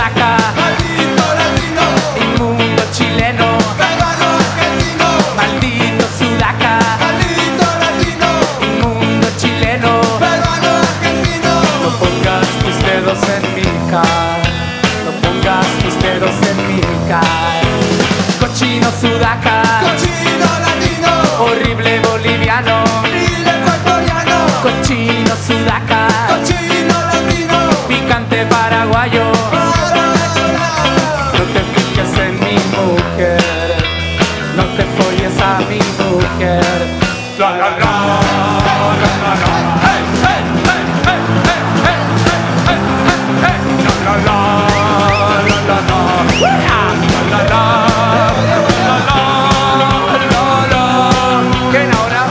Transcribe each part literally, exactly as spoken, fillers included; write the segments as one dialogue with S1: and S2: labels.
S1: sudaca,
S2: maldito latino,
S1: inmundo chileno,
S2: vegano argentino,
S1: maldito sudaca,
S2: maldito latino,
S1: inmundo chileno.
S2: vegano argentino.
S1: No pongas tus dedos en mi cara, no pongas tus dedos en mi cara. Cochino sudaca,
S2: Cochino latino,
S1: horrible boliviano,
S2: horrible ecuatoriano,
S1: cochino sudaca,
S2: cochino latino,
S1: picante paraguayo. No te fijes en mi mujer, no te folles a mi mujer. La la la, la la la, hey, hey, hey, hey, hey, hey, hey, hey, hey, la la la, la la la, la la la, la la la, la. ¿Quién ahora?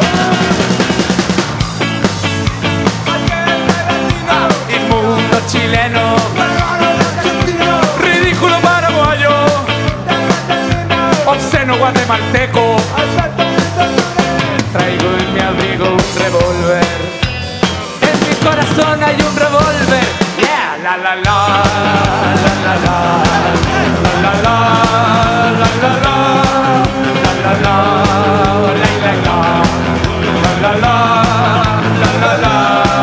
S1: Inmundo chileno,
S2: vegano argentino,
S1: ridículo paraguayo, obsceno guatemalteco. Traigo en mi abrigo un revólver, en mi corazón hay un revólver. Yeah, la la la, la la la, la la la, la la la, la la la, la la la, la la la, la la la.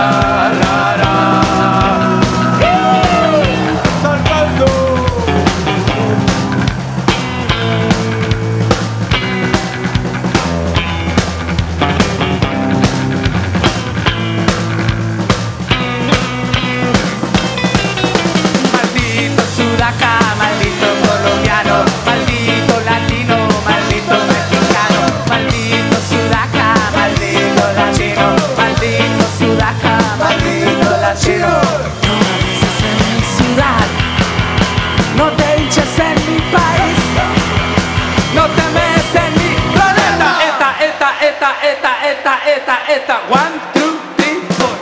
S1: Maldito sudaca, maldito colombiano, maldito latino, maldito mexicano, maldito sudaca, maldito latino, maldito sudaca, maldito latino. No avises en mi ciudad, no te hinches en mi país, no te metes en mi planeta. Eta, eta, eta, eta, eta, eta, eta, one, two, three, four.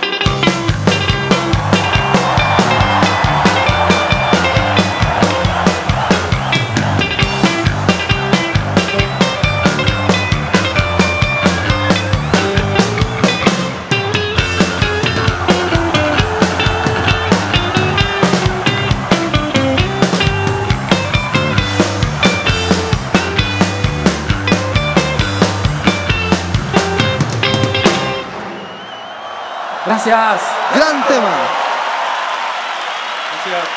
S1: Gracias.
S3: Gran tema.
S1: Gracias.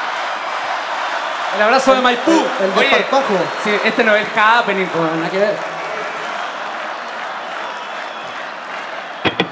S1: El abrazo de Maipú.
S3: El
S1: Oye,
S3: desparpajo.
S1: sí, este no es el happening, pues, nada que ver.